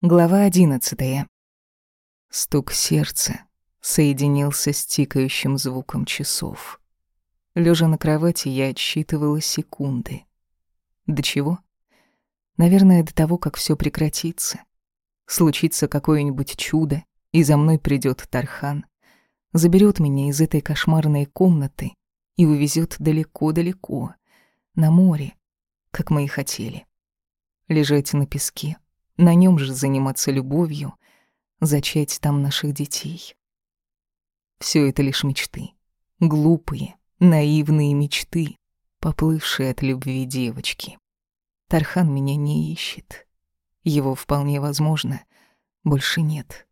Глава 11. Стук сердца соединился с тикающим звуком часов. Лежа на кровати, я отсчитывала секунды. До чего? Наверное, до того, как все прекратится. Случится какое-нибудь чудо, и за мной придет Тархан, заберет меня из этой кошмарной комнаты и увезет далеко-далеко, на море, как мы и хотели. Лежать на песке, на нем же заниматься любовью, зачать там наших детей. Все это лишь мечты. Глупые, наивные мечты, поплывшие от любви девочки. Тархан меня не ищет. Его, вполне возможно, больше нет.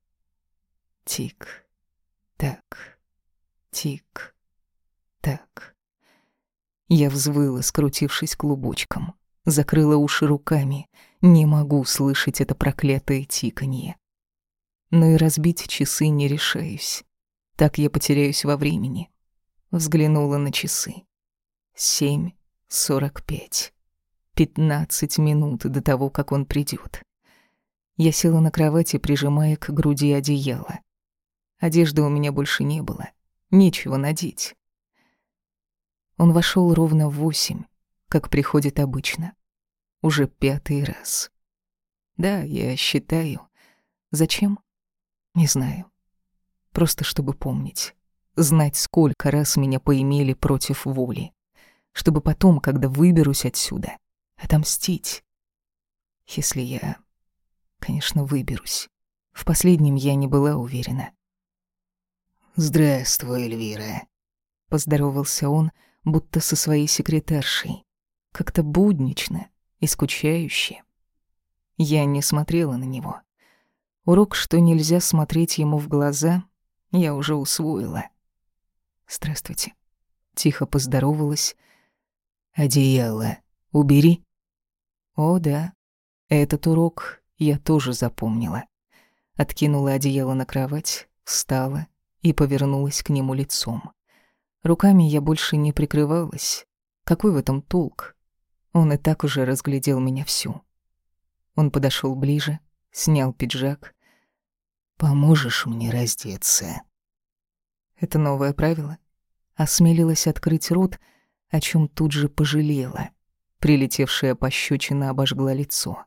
Тик-так, тик-так. Я взвыла, скрутившись клубочком. Закрыла уши руками. Не могу слышать это проклятое тиканье. Но и разбить часы не решаюсь. Так я потеряюсь во времени. Взглянула на часы. 7:45. 15 минут до того, как он придет. Я села на кровати, прижимая к груди одеяло. Одежды у меня больше не было. Нечего надеть. Он вошел ровно в 8, как приходит обычно. Уже 5-й раз. Да, я считаю. Зачем? Не знаю. Просто чтобы помнить. Знать, сколько раз меня поимели против воли. Чтобы потом, когда выберусь отсюда, отомстить. Если я, конечно, выберусь. В последнем я не была уверена. «Здравствуй, Эльвира», — поздоровался он, будто со своей секретаршей. Как-то буднично и скучающе. Я не смотрела на него. Урок, что нельзя смотреть ему в глаза, я уже усвоила. «Здравствуйте». Тихо поздоровалась. «Одеяло убери». О, да, этот урок я тоже запомнила. Откинула одеяло на кровать, встала и повернулась к нему лицом. Руками я больше не прикрывалась. Какой в этом толк? Он и так уже разглядел меня всю. Он подошел ближе, снял пиджак. «Поможешь мне раздеться?» Это новое правило. Осмелилась открыть рот, о чем тут же пожалела. Прилетевшая пощечина обожгла лицо.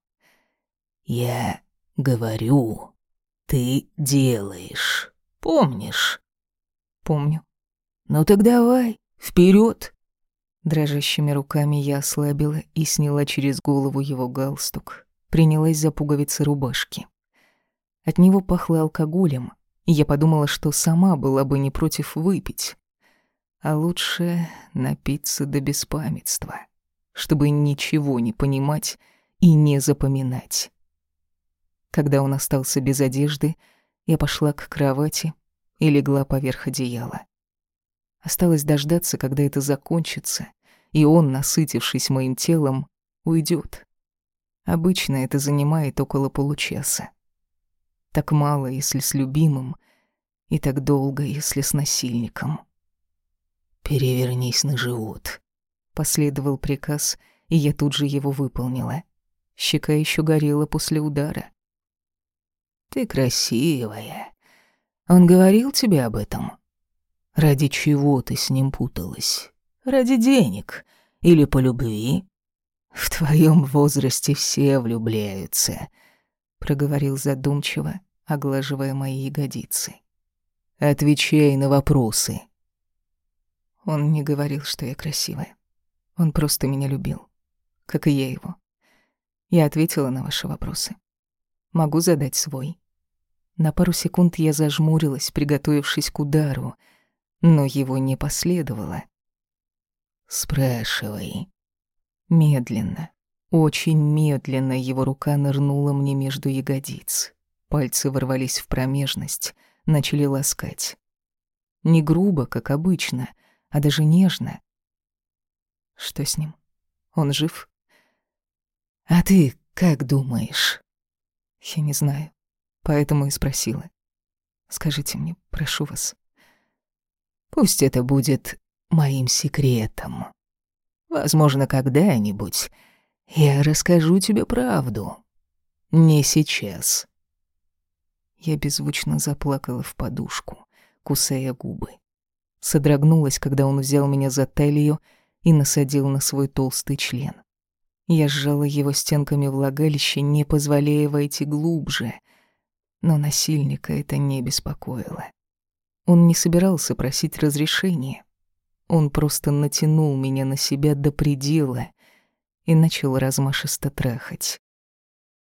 «Я говорю, ты делаешь. Помнишь?» Помню. «Ну так давай, вперед. Дрожащими руками я ослабила и сняла через голову его галстук. Принялась за пуговицы рубашки. От него пахло алкоголем, и я подумала, что сама была бы не против выпить. А лучше напиться до беспамятства, чтобы ничего не понимать и не запоминать. Когда он остался без одежды, я пошла к кровати и легла поверх одеяла. Осталось дождаться, когда это закончится, и он, насытившись моим телом, уйдет. Обычно это занимает около получаса. Так мало, если с любимым, и так долго, если с насильником. «Перевернись на живот», — последовал приказ, и я тут же его выполнила. Щека еще горела после удара. «Ты красивая. Он говорил тебе об этом? Ради чего ты с ним путалась? Ради денег или по любви? В твоем возрасте все влюбляются», — проговорил задумчиво, оглаживая мои ягодицы. «Отвечай на вопросы». Он не говорил, что я красивая. Он просто меня любил, как и я его. Я ответила на ваши вопросы. Могу задать свой. На пару секунд я зажмурилась, приготовившись к удару, но его не последовало. «Спрашивай». Медленно, очень медленно его рука нырнула мне между ягодиц. Пальцы ворвались в промежность, начали ласкать. Не грубо, как обычно, а даже нежно. Что с ним? Он жив? «А ты как думаешь?» Я не знаю, поэтому и спросила. Скажите мне, прошу вас. «Пусть это будет моим секретом. Возможно, когда-нибудь я расскажу тебе правду. Не сейчас. Я беззвучно заплакала в подушку, кусая губы. Содрогнулась, когда он взял меня за талию и насадил на свой толстый член. Я сжала его стенками влагалища, не позволяя войти глубже, но насильника это не беспокоило. Он не собирался просить разрешения. Он просто натянул меня на себя до предела и начал размашисто трахать.